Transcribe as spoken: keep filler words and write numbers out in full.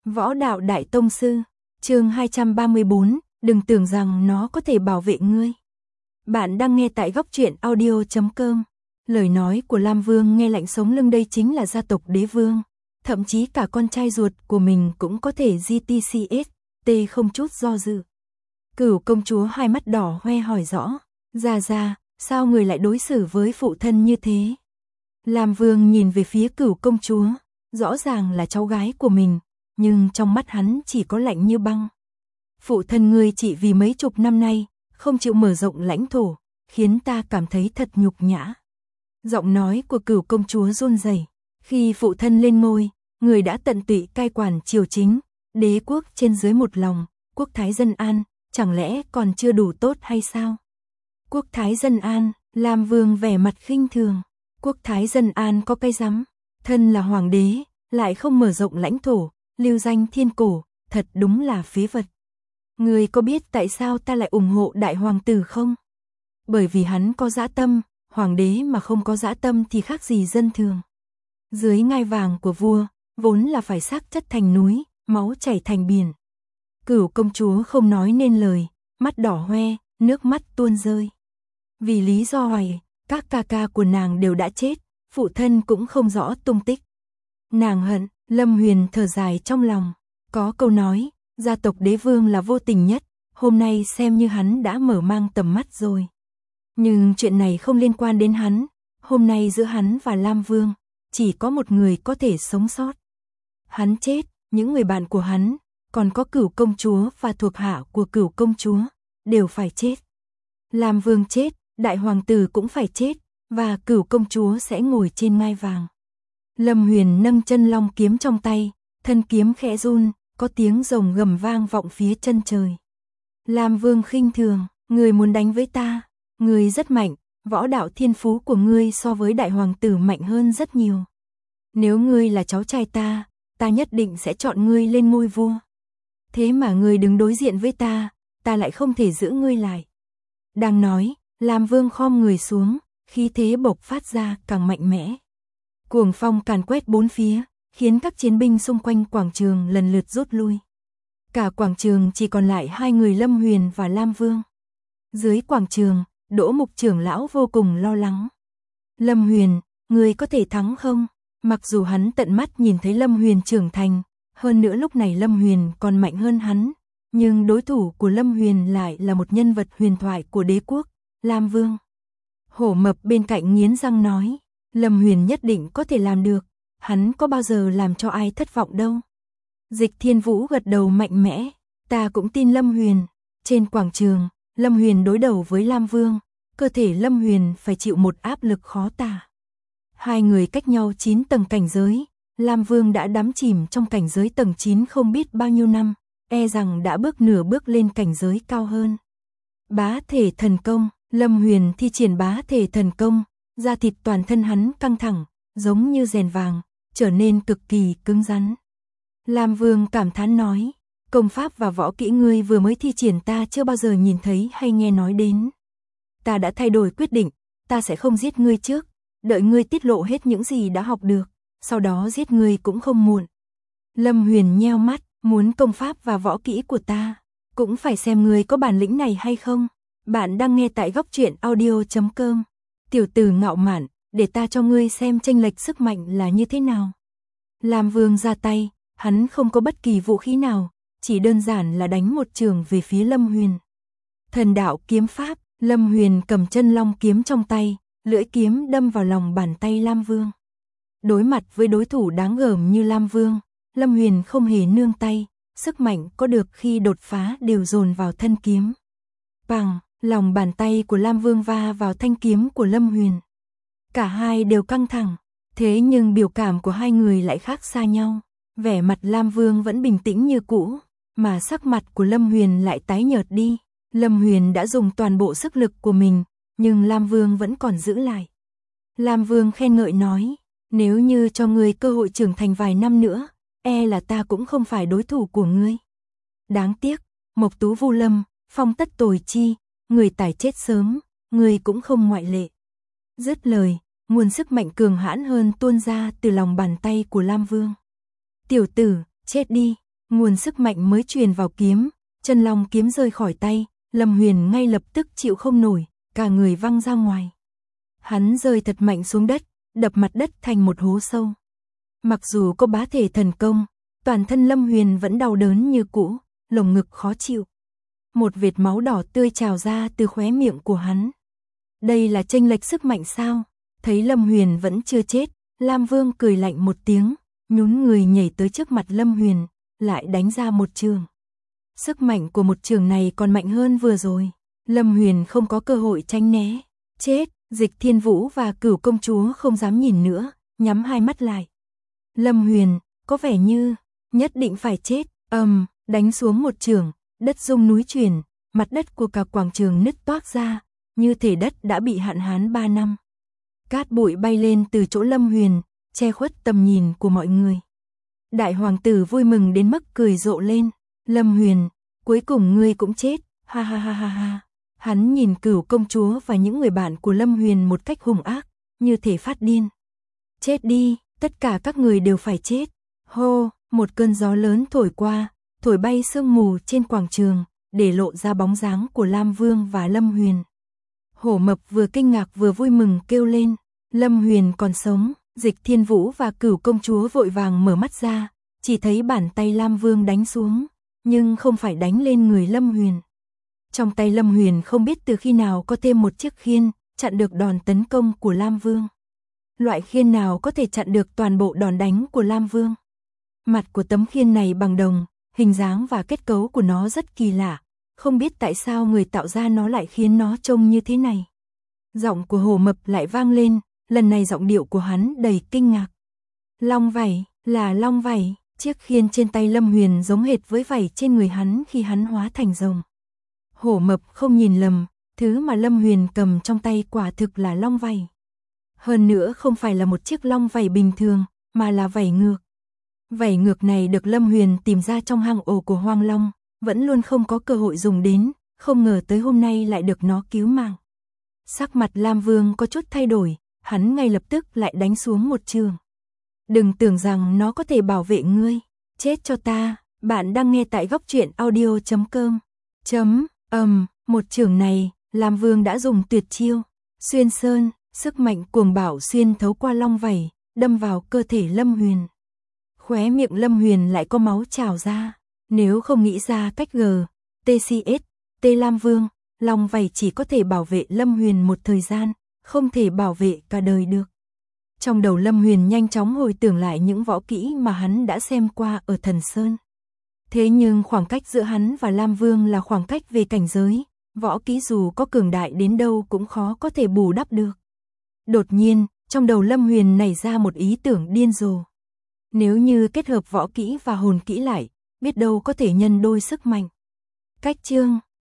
Võ đạo đại tông sư, chương hai trăm ba mươi bốn, đừng tưởng rằng nó có thể bảo vệ ngươi. Bạn đang nghe tại góc truyện audio chấm com. Lời nói của Lam Vương nghe lạnh sống lưng, đây chính là gia tộc đế vương. Thậm chí cả con trai ruột của mình cũng có thể giê tê xê ét, T không chút do dự. Cửu công chúa hai mắt đỏ hoe hỏi rõ, Gia Gia, sao người lại đối xử với phụ thân như thế? Lam Vương nhìn về phía cửu công chúa, rõ ràng là cháu gái của mình, nhưng trong mắt hắn chỉ có lạnh như băng. Phụ thân ngươi chỉ vì mấy chục năm nay, không chịu mở rộng lãnh thổ, khiến ta cảm thấy thật nhục nhã. Giọng nói của cửu công chúa run rẩy. Khi phụ thân lên ngôi, người đã tận tụy cai quản triều chính, đế quốc trên dưới một lòng, quốc thái dân an, chẳng lẽ còn chưa đủ tốt hay sao? Quốc thái dân an, Lam Vương vẻ mặt khinh thường. Quốc thái dân an có cái rắm, thân là hoàng đế, lại không mở rộng lãnh thổ, lưu danh thiên cổ, thật đúng là phế vật. Người có biết tại sao ta lại ủng hộ đại hoàng tử không? Bởi vì hắn có dã tâm, hoàng đế mà không có dã tâm thì khác gì dân thường. Dưới ngai vàng của vua, vốn là phải xác chất thành núi, máu chảy thành biển. Cửu công chúa không nói nên lời, mắt đỏ hoe, nước mắt tuôn rơi. Vì lý do hoài, các ca ca của nàng đều đã chết, phụ thân cũng không rõ tung tích. Nàng hận, Lâm Huyền thở dài trong lòng, có câu nói, gia tộc đế vương là vô tình nhất, hôm nay xem như hắn đã mở mang tầm mắt rồi. Nhưng chuyện này không liên quan đến hắn, hôm nay giữa hắn và Lam Vương, chỉ có một người có thể sống sót. Hắn chết, những người bạn của hắn, còn có cửu công chúa và thuộc hạ của cửu công chúa, đều phải chết. Lam Vương chết, đại hoàng tử cũng phải chết, và cửu công chúa sẽ ngồi trên ngai vàng. Lâm Huyền nâng chân long kiếm trong tay, thân kiếm khẽ run, có tiếng rồng gầm vang vọng phía chân trời. Lam Vương khinh thường, người muốn đánh với ta, người rất mạnh, võ đạo thiên phú của ngươi so với đại hoàng tử mạnh hơn rất nhiều. Nếu ngươi là cháu trai ta, ta nhất định sẽ chọn ngươi lên ngôi vua. Thế mà ngươi đứng đối diện với ta, ta lại không thể giữ ngươi lại. Đang nói, Lam Vương khom người xuống, khí thế bộc phát ra càng mạnh mẽ. Cuồng phong càn quét bốn phía, khiến các chiến binh xung quanh quảng trường lần lượt rút lui. Cả quảng trường chỉ còn lại hai người Lâm Huyền và Lam Vương. Dưới quảng trường, Đỗ Mục trưởng lão vô cùng lo lắng. Lâm Huyền, ngươi có thể thắng không? Mặc dù hắn tận mắt nhìn thấy Lâm Huyền trưởng thành, hơn nữa lúc này Lâm Huyền còn mạnh hơn hắn, nhưng đối thủ của Lâm Huyền lại là một nhân vật huyền thoại của đế quốc, Lam Vương. Hổ Mập bên cạnh nghiến răng nói, Lâm Huyền nhất định có thể làm được, hắn có bao giờ làm cho ai thất vọng đâu. Dịch Thiên Vũ gật đầu mạnh mẽ, ta cũng tin Lâm Huyền. Trên quảng trường, Lâm Huyền đối đầu với Lam Vương, cơ thể Lâm Huyền phải chịu một áp lực khó tả. Hai người cách nhau chín tầng cảnh giới, Lam Vương đã đắm chìm trong cảnh giới tầng chín không biết bao nhiêu năm, e rằng đã bước nửa bước lên cảnh giới cao hơn. Bá thể thần công, Lâm Huyền thi triển bá thể thần công, da thịt toàn thân hắn căng thẳng, giống như rèn vàng, trở nên cực kỳ cứng rắn. Lam Vương cảm thán nói, công pháp và võ kỹ ngươi vừa mới thi triển ta chưa bao giờ nhìn thấy hay nghe nói đến. Ta đã thay đổi quyết định, ta sẽ không giết ngươi trước, đợi ngươi tiết lộ hết những gì đã học được, sau đó giết ngươi cũng không muộn. Lâm Huyền nheo mắt, muốn công pháp và võ kỹ của ta, cũng phải xem ngươi có bản lĩnh này hay không. Bạn đang nghe tại góc truyện audio chấm com. Tiểu tử ngạo mạn, để ta cho ngươi xem chênh lệch sức mạnh là như thế nào. Lam Vương ra tay, hắn không có bất kỳ vũ khí nào, chỉ đơn giản là đánh một trường về phía Lâm Huyền. Thần đạo kiếm pháp, Lâm Huyền cầm chân long kiếm trong tay, lưỡi kiếm đâm vào lòng bàn tay Lam Vương. Đối mặt với đối thủ đáng gờm như Lam Vương, Lâm Huyền không hề nương tay, sức mạnh có được khi đột phá đều dồn vào thân kiếm. Bàng, lòng bàn tay của Lam Vương va vào thanh kiếm của Lâm Huyền. Cả hai đều căng thẳng, thế nhưng biểu cảm của hai người lại khác xa nhau. Vẻ mặt Lam Vương vẫn bình tĩnh như cũ, mà sắc mặt của Lâm Huyền lại tái nhợt đi. Lâm Huyền đã dùng toàn bộ sức lực của mình, nhưng Lam Vương vẫn còn giữ lại. Lam Vương khen ngợi nói, nếu như cho ngươi cơ hội trưởng thành vài năm nữa, e là ta cũng không phải đối thủ của ngươi. Đáng tiếc, Mộc Tú Vu Lâm, Phong Tất Tồi Chi, người tài chết sớm, ngươi cũng không ngoại lệ. Dứt lời, nguồn sức mạnh cường hãn hơn tuôn ra từ lòng bàn tay của Lam Vương. Tiểu tử, chết đi, nguồn sức mạnh mới truyền vào kiếm, chân long kiếm rơi khỏi tay, Lâm Huyền ngay lập tức chịu không nổi, cả người văng ra ngoài. Hắn rơi thật mạnh xuống đất, đập mặt đất thành một hố sâu. Mặc dù có bá thể thần công, toàn thân Lâm Huyền vẫn đau đớn như cũ, lồng ngực khó chịu. Một vệt máu đỏ tươi trào ra từ khóe miệng của hắn. Đây là chênh lệch sức mạnh sao? Thấy Lâm Huyền vẫn chưa chết, Lam Vương cười lạnh một tiếng, nhún người nhảy tới trước mặt Lâm Huyền, lại đánh ra một trường. Sức mạnh của một trường này còn mạnh hơn vừa rồi. Lâm Huyền không có cơ hội tránh né. Chết, Dịch Thiên Vũ và Cửu công chúa không dám nhìn nữa, nhắm hai mắt lại. Lâm Huyền, có vẻ như nhất định phải chết. Ầm, um, đánh xuống một trường, đất rung núi chuyển, mặt đất của cả quảng trường nứt toác ra, như thể đất đã bị hạn hán ba năm. Cát bụi bay lên từ chỗ Lâm Huyền, che khuất tầm nhìn của mọi người. Đại hoàng tử vui mừng đến mức cười rộ lên. Lâm Huyền, cuối cùng ngươi cũng chết, ha ha ha ha ha. Hắn nhìn Cửu công chúa và những người bạn của Lâm Huyền một cách hung ác, như thể phát điên. Chết đi, tất cả các người đều phải chết. Hô, một cơn gió lớn thổi qua, thổi bay sương mù trên quảng trường, để lộ ra bóng dáng của Lam Vương và Lâm Huyền. Hổ Mập vừa kinh ngạc vừa vui mừng kêu lên, Lâm Huyền còn sống. Dịch Thiên Vũ và Cửu công chúa vội vàng mở mắt ra, chỉ thấy bàn tay Lam Vương đánh xuống, nhưng không phải đánh lên người Lâm Huyền. Trong tay Lâm Huyền không biết từ khi nào có thêm một chiếc khiên, chặn được đòn tấn công của Lam Vương. Loại khiên nào có thể chặn được toàn bộ đòn đánh của Lam Vương? Mặt của tấm khiên này bằng đồng, hình dáng và kết cấu của nó rất kỳ lạ, không biết tại sao người tạo ra nó lại khiến nó trông như thế này. Giọng của Hổ Mập lại vang lên, lần này giọng điệu của hắn đầy kinh ngạc. Long vảy, là long vảy, chiếc khiên trên tay Lâm Huyền giống hệt với vảy trên người hắn khi hắn hóa thành rồng. Hổ Mập không nhìn lầm, thứ mà Lâm Huyền cầm trong tay quả thực là long vảy. Hơn nữa không phải là một chiếc long vảy bình thường, mà là vảy ngược. Vảy ngược này được Lâm Huyền tìm ra trong hang ổ của Hoang Long, vẫn luôn không có cơ hội dùng đến, không ngờ tới hôm nay lại được nó cứu mạng. Sắc mặt Lam Vương có chút thay đổi, hắn ngay lập tức lại đánh xuống một trường. Đừng tưởng rằng nó có thể bảo vệ ngươi, chết cho ta. Bạn đang nghe tại góc truyện audio chấm com. Chấm, ầm, một trường này, Lam Vương đã dùng tuyệt chiêu, xuyên sơn, sức mạnh cuồng bạo xuyên thấu qua long vảy, đâm vào cơ thể Lâm Huyền. Khóe miệng Lâm Huyền lại có máu trào ra, nếu không nghĩ ra cách G, tê xê ét, T Lam Vương, long vảy chỉ có thể bảo vệ Lâm Huyền một thời gian, không thể bảo vệ cả đời được. Trong đầu Lâm Huyền nhanh chóng hồi tưởng lại những võ kỹ mà hắn đã xem qua ở Thần Sơn. Thế nhưng khoảng cách giữa hắn và Lam Vương là khoảng cách về cảnh giới, võ kỹ dù có cường đại đến đâu cũng khó có thể bù đắp được. Đột nhiên, trong đầu Lâm Huyền nảy ra một ý tưởng điên rồ. Nếu như kết hợp võ kỹ và hồn kỹ lại, biết đâu có thể nhân đôi sức mạnh. Cách chương